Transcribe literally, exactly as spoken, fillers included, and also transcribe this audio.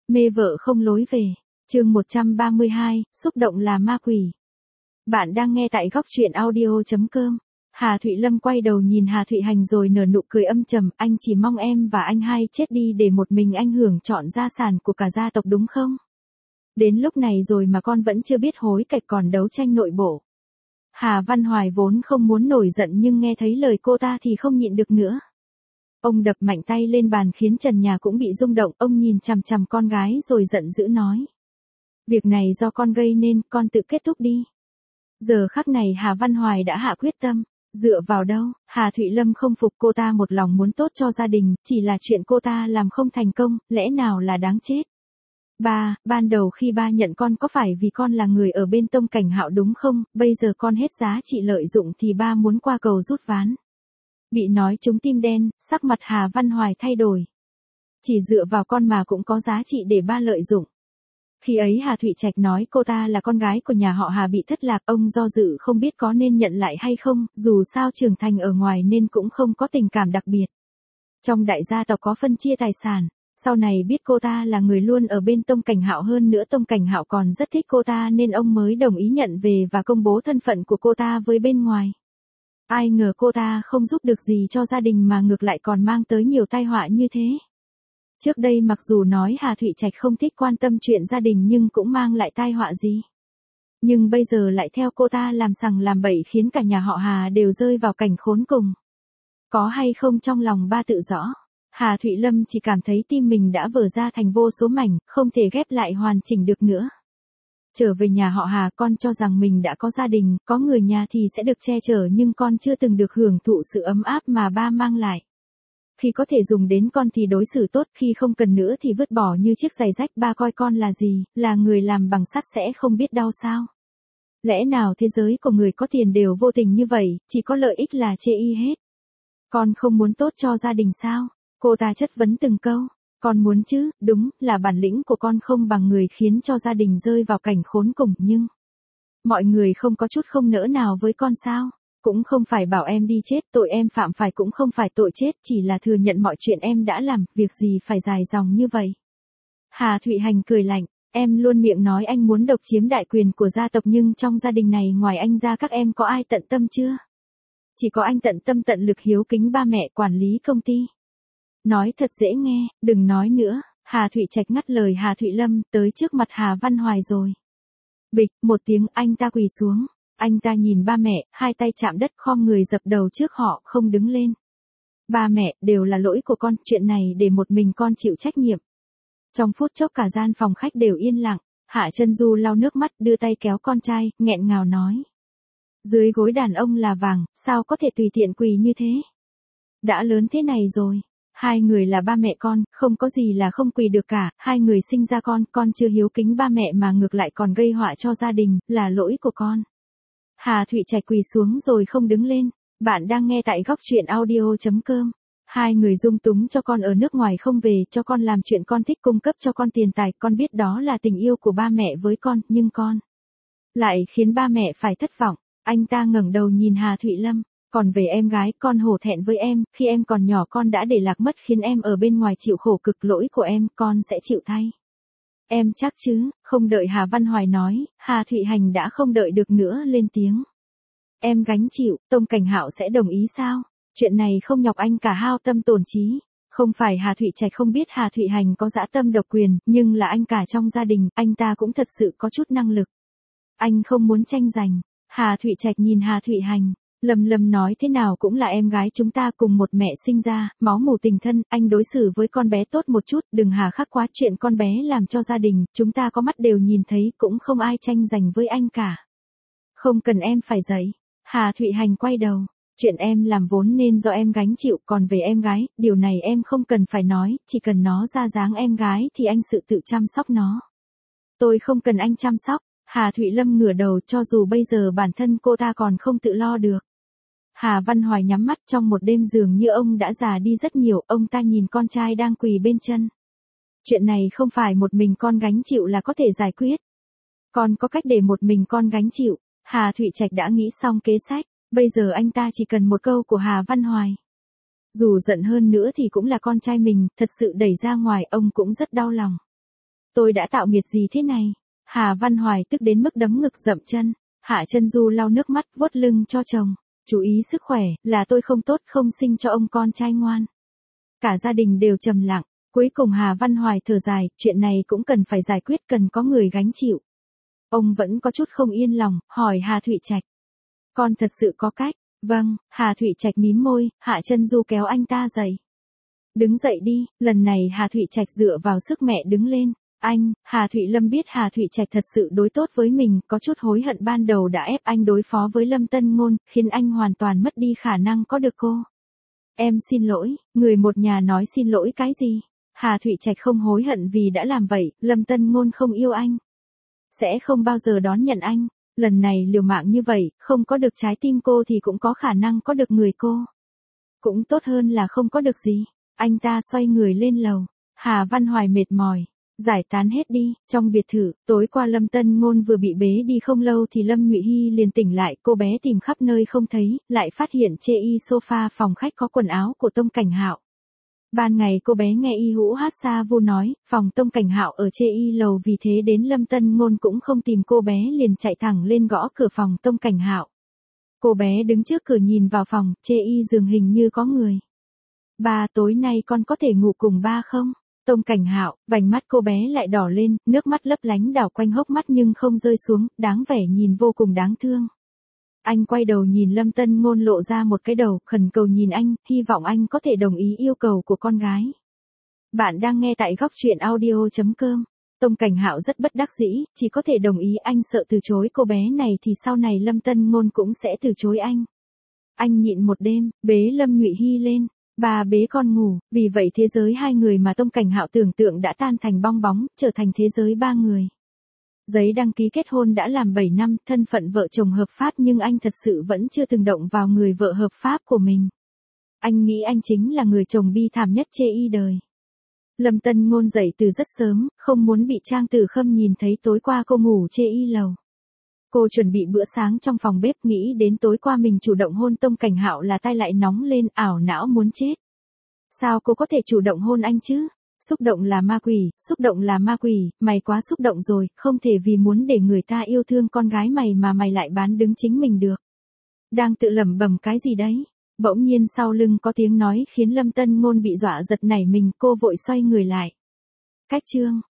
Mê vợ không lối về. Chương một trăm ba mươi hai, xúc động là ma quỷ. Bạn đang nghe tại góc truyện audio chấm com. Hà Thụy Lâm quay đầu nhìn Hà Thụy Hành rồi nở nụ cười âm trầm, anh chỉ mong em và anh hai chết đi để một mình anh hưởng trọn gia sản của cả gia tộc đúng không? Đến lúc này rồi mà con vẫn chưa biết hối cải còn đấu tranh nội bộ. Hà Văn Hoài vốn không muốn nổi giận nhưng nghe thấy lời cô ta thì không nhịn được nữa. Ông đập mạnh tay lên bàn khiến trần nhà cũng bị rung động, ông nhìn chằm chằm con gái rồi giận dữ nói. Việc này do con gây nên, con tự kết thúc đi. Giờ khắc này Hà Văn Hoài đã hạ quyết tâm. Dựa vào đâu? Hà Thụy Lâm không phục, cô ta một lòng muốn tốt cho gia đình, chỉ là chuyện cô ta làm không thành công, lẽ nào là đáng chết? Ba, ban đầu khi ba nhận con có phải vì con là người ở bên Tông Cảnh Hạo đúng không? Bây giờ con hết giá trị lợi dụng thì ba muốn qua cầu rút ván. Bị nói trúng tim đen, sắc mặt Hà Văn Hoài thay đổi. Chỉ dựa vào con mà cũng có giá trị để ba lợi dụng. Khi ấy Hà Thụy Trạch nói cô ta là con gái của nhà họ Hà bị thất lạc, ông do dự không biết có nên nhận lại hay không, dù sao trưởng thành ở ngoài nên cũng không có tình cảm đặc biệt. Trong đại gia tộc có phân chia tài sản, sau này biết cô ta là người luôn ở bên Tông Cảnh Hạo, hơn nữa Tông Cảnh Hạo còn rất thích cô ta nên ông mới đồng ý nhận về và công bố thân phận của cô ta với bên ngoài. Ai ngờ cô ta không giúp được gì cho gia đình mà ngược lại còn mang tới nhiều tai họa như thế. Trước đây mặc dù nói Hà Thụy Trạch không thích quan tâm chuyện gia đình nhưng cũng mang lại tai họa gì. Nhưng bây giờ lại theo cô ta làm sằng làm bậy khiến cả nhà họ Hà đều rơi vào cảnh khốn cùng. Có hay không trong lòng ba tự rõ. Hà Thụy Lâm chỉ cảm thấy tim mình đã vỡ ra thành vô số mảnh, không thể ghép lại hoàn chỉnh được nữa. Trở về nhà họ Hà, con cho rằng mình đã có gia đình, có người nhà thì sẽ được che chở, nhưng con chưa từng được hưởng thụ sự ấm áp mà ba mang lại. Khi có thể dùng đến con thì đối xử tốt, khi không cần nữa thì vứt bỏ như chiếc giày rách. Ba coi con là gì, là người làm bằng sắt sẽ không biết đau sao? Lẽ nào thế giới của người có tiền đều vô tình như vậy, chỉ có lợi ích là chê y hết? Con không muốn tốt cho gia đình sao? Cô ta chất vấn từng câu. Con muốn chứ, đúng là bản lĩnh của con không bằng người khiến cho gia đình rơi vào cảnh khốn cùng, nhưng mọi người không có chút không nỡ nào với con sao? Cũng không phải bảo em đi chết, tội em phạm phải cũng không phải tội chết, chỉ là thừa nhận mọi chuyện em đã làm, việc gì phải dài dòng như vậy. Hà Thụy Hành cười lạnh, em luôn miệng nói anh muốn độc chiếm đại quyền của gia tộc nhưng trong gia đình này ngoài anh ra các em có ai tận tâm chưa? Chỉ có anh tận tâm tận lực hiếu kính ba mẹ, quản lý công ty. Nói thật dễ nghe, đừng nói nữa. Hà Thụy Trạch ngắt lời Hà Thụy Lâm, tới trước mặt Hà Văn Hoài rồi. Bịch, một tiếng anh ta quỳ xuống. Anh ta nhìn ba mẹ, hai tay chạm đất khom người dập đầu trước họ, không đứng lên. Ba mẹ, đều là lỗi của con, chuyện này để một mình con chịu trách nhiệm. Trong phút chốc cả gian phòng khách đều yên lặng, Hạ Chân Du lau nước mắt đưa tay kéo con trai, nghẹn ngào nói. Dưới gối đàn ông là vàng, sao có thể tùy tiện quỳ như thế? Đã lớn thế này rồi. Hai người là ba mẹ con, không có gì là không quỳ được cả, hai người sinh ra con, con chưa hiếu kính ba mẹ mà ngược lại còn gây họa cho gia đình, là lỗi của con. Hà Thụy Trạch quỳ xuống rồi không đứng lên. Bạn đang nghe tại góc truyện audio chấm com. Hai người dung túng cho con ở nước ngoài không về, cho con làm chuyện con thích, cung cấp cho con tiền tài, con biết đó là tình yêu của ba mẹ với con, nhưng con lại khiến ba mẹ phải thất vọng. Anh ta ngẩng đầu nhìn Hà Thụy Lâm. Còn về em gái, con hổ thẹn với em, khi em còn nhỏ con đã để lạc mất khiến em ở bên ngoài chịu khổ cực, lỗi của em, con sẽ chịu thay. Em chắc chứ? Không đợi Hà Văn Hoài nói, Hà Thụy Hành đã không đợi được nữa lên tiếng. Em gánh chịu, Tông Cảnh Hạo sẽ đồng ý sao? Chuyện này không nhọc anh cả hao tâm tổn trí. Không phải Hà Thụy Trạch không biết Hà Thụy Hành có dã tâm độc quyền, nhưng là anh cả trong gia đình, anh ta cũng thật sự có chút năng lực. Anh không muốn tranh giành. Hà Thụy Trạch nhìn Hà Thụy Hành. Lâm Lâm nói thế nào cũng là em gái chúng ta cùng một mẹ sinh ra, máu mủ tình thân, anh đối xử với con bé tốt một chút, đừng hà khắc quá, chuyện con bé làm cho gia đình, chúng ta có mắt đều nhìn thấy, cũng không ai tranh giành với anh cả. Không cần em phải dạy. Hà Thụy Hành quay đầu, chuyện em làm vốn nên do em gánh chịu, còn về em gái, điều này em không cần phải nói, chỉ cần nó ra dáng em gái thì anh sự tự chăm sóc nó. Tôi không cần anh chăm sóc. Hà Thụy Lâm ngửa đầu, cho dù bây giờ bản thân cô ta còn không tự lo được. Hà Văn Hoài nhắm mắt, trong một đêm dường như ông đã già đi rất nhiều, ông ta nhìn con trai đang quỳ bên chân. Chuyện này không phải một mình con gánh chịu là có thể giải quyết. Con có cách để một mình con gánh chịu. Hà Thụy Trạch đã nghĩ xong kế sách, bây giờ anh ta chỉ cần một câu của Hà Văn Hoài. Dù giận hơn nữa thì cũng là con trai mình, thật sự đẩy ra ngoài ông cũng rất đau lòng. Tôi đã tạo nghiệt gì thế này? Hà Văn Hoài tức đến mức đấm ngực dậm chân. Hạ Chân Du lau nước mắt vuốt lưng cho chồng. Chú ý sức khỏe, là tôi không tốt không sinh cho ông con trai ngoan. Cả gia đình đều trầm lặng. Cuối cùng Hà Văn Hoài thở dài, chuyện này cũng cần phải giải quyết, cần có người gánh chịu. Ông vẫn có chút không yên lòng, hỏi Hà Thụy Trạch. Con thật sự có cách. Vâng, Hà Thụy Trạch mím môi, Hạ Chân Du kéo anh ta dậy. Đứng dậy đi, lần này Hà Thụy Trạch dựa vào sức mẹ đứng lên. Anh, Hà Thụy Lâm biết Hà Thụy Trạch thật sự đối tốt với mình, có chút hối hận ban đầu đã ép anh đối phó với Lâm Tân Ngôn, khiến anh hoàn toàn mất đi khả năng có được cô. Em xin lỗi, người một nhà nói xin lỗi cái gì? Hà Thụy Trạch không hối hận vì đã làm vậy, Lâm Tân Ngôn không yêu anh. Sẽ không bao giờ đón nhận anh. Lần này liều mạng như vậy, không có được trái tim cô thì cũng có khả năng có được người cô. Cũng tốt hơn là không có được gì. Anh ta xoay người lên lầu. Hà Văn Hoài mệt mỏi. Giải tán hết đi, trong biệt thự, tối qua Lâm Tân Ngôn vừa bị bế đi không lâu thì Lâm Nhụy Hy liền tỉnh lại, cô bé tìm khắp nơi không thấy, lại phát hiện chê y sofa phòng khách có quần áo của Tông Cảnh Hạo. Ban ngày cô bé nghe Y Hữu Hát Sa Vu nói, phòng Tông Cảnh Hạo ở chê y lầu, vì thế đến Lâm Tân Ngôn cũng không tìm cô bé liền chạy thẳng lên gõ cửa phòng Tông Cảnh Hạo. Cô bé đứng trước cửa nhìn vào phòng, chê y giường hình như có người. Ba, tối nay con có thể ngủ cùng ba không? Tông Cảnh Hạo, vành mắt cô bé lại đỏ lên, nước mắt lấp lánh đảo quanh hốc mắt nhưng không rơi xuống, đáng vẻ nhìn vô cùng đáng thương. Anh quay đầu nhìn Lâm Tân Ngôn lộ ra một cái đầu, khẩn cầu nhìn anh, hy vọng anh có thể đồng ý yêu cầu của con gái. Bạn đang nghe tại góc truyện audio chấm com. Tông Cảnh Hạo rất bất đắc dĩ, chỉ có thể đồng ý, anh sợ từ chối cô bé này thì sau này Lâm Tân Ngôn cũng sẽ từ chối anh. Anh nhịn một đêm, bế Lâm Nhụy Hy lên. Bà bế con ngủ, vì vậy thế giới hai người mà Tông Cảnh Hạo tưởng tượng đã tan thành bong bóng, trở thành thế giới ba người. Giấy đăng ký kết hôn đã làm bảy năm, thân phận vợ chồng hợp pháp nhưng anh thật sự vẫn chưa từng động vào người vợ hợp pháp của mình. Anh nghĩ anh chính là người chồng bi thảm nhất chê y đời. Lâm Tân Ngôn dậy từ rất sớm, không muốn bị Trang Tử Khâm nhìn thấy tối qua cô ngủ chê y lầu. Cô chuẩn bị bữa sáng trong phòng bếp, nghĩ đến tối qua mình chủ động hôn Tông Cảnh Hạo là tay lại nóng lên, ảo não muốn chết. Sao cô có thể chủ động hôn anh chứ? Xúc động là ma quỷ, xúc động là ma quỷ, mày quá xúc động rồi, không thể vì muốn để người ta yêu thương con gái mày mà mày lại bán đứng chính mình được. Đang tự lẩm bẩm cái gì đấy? Bỗng nhiên sau lưng có tiếng nói khiến Lâm Tân Ngôn bị dọa giật nảy mình, cô vội xoay người lại. Cách chương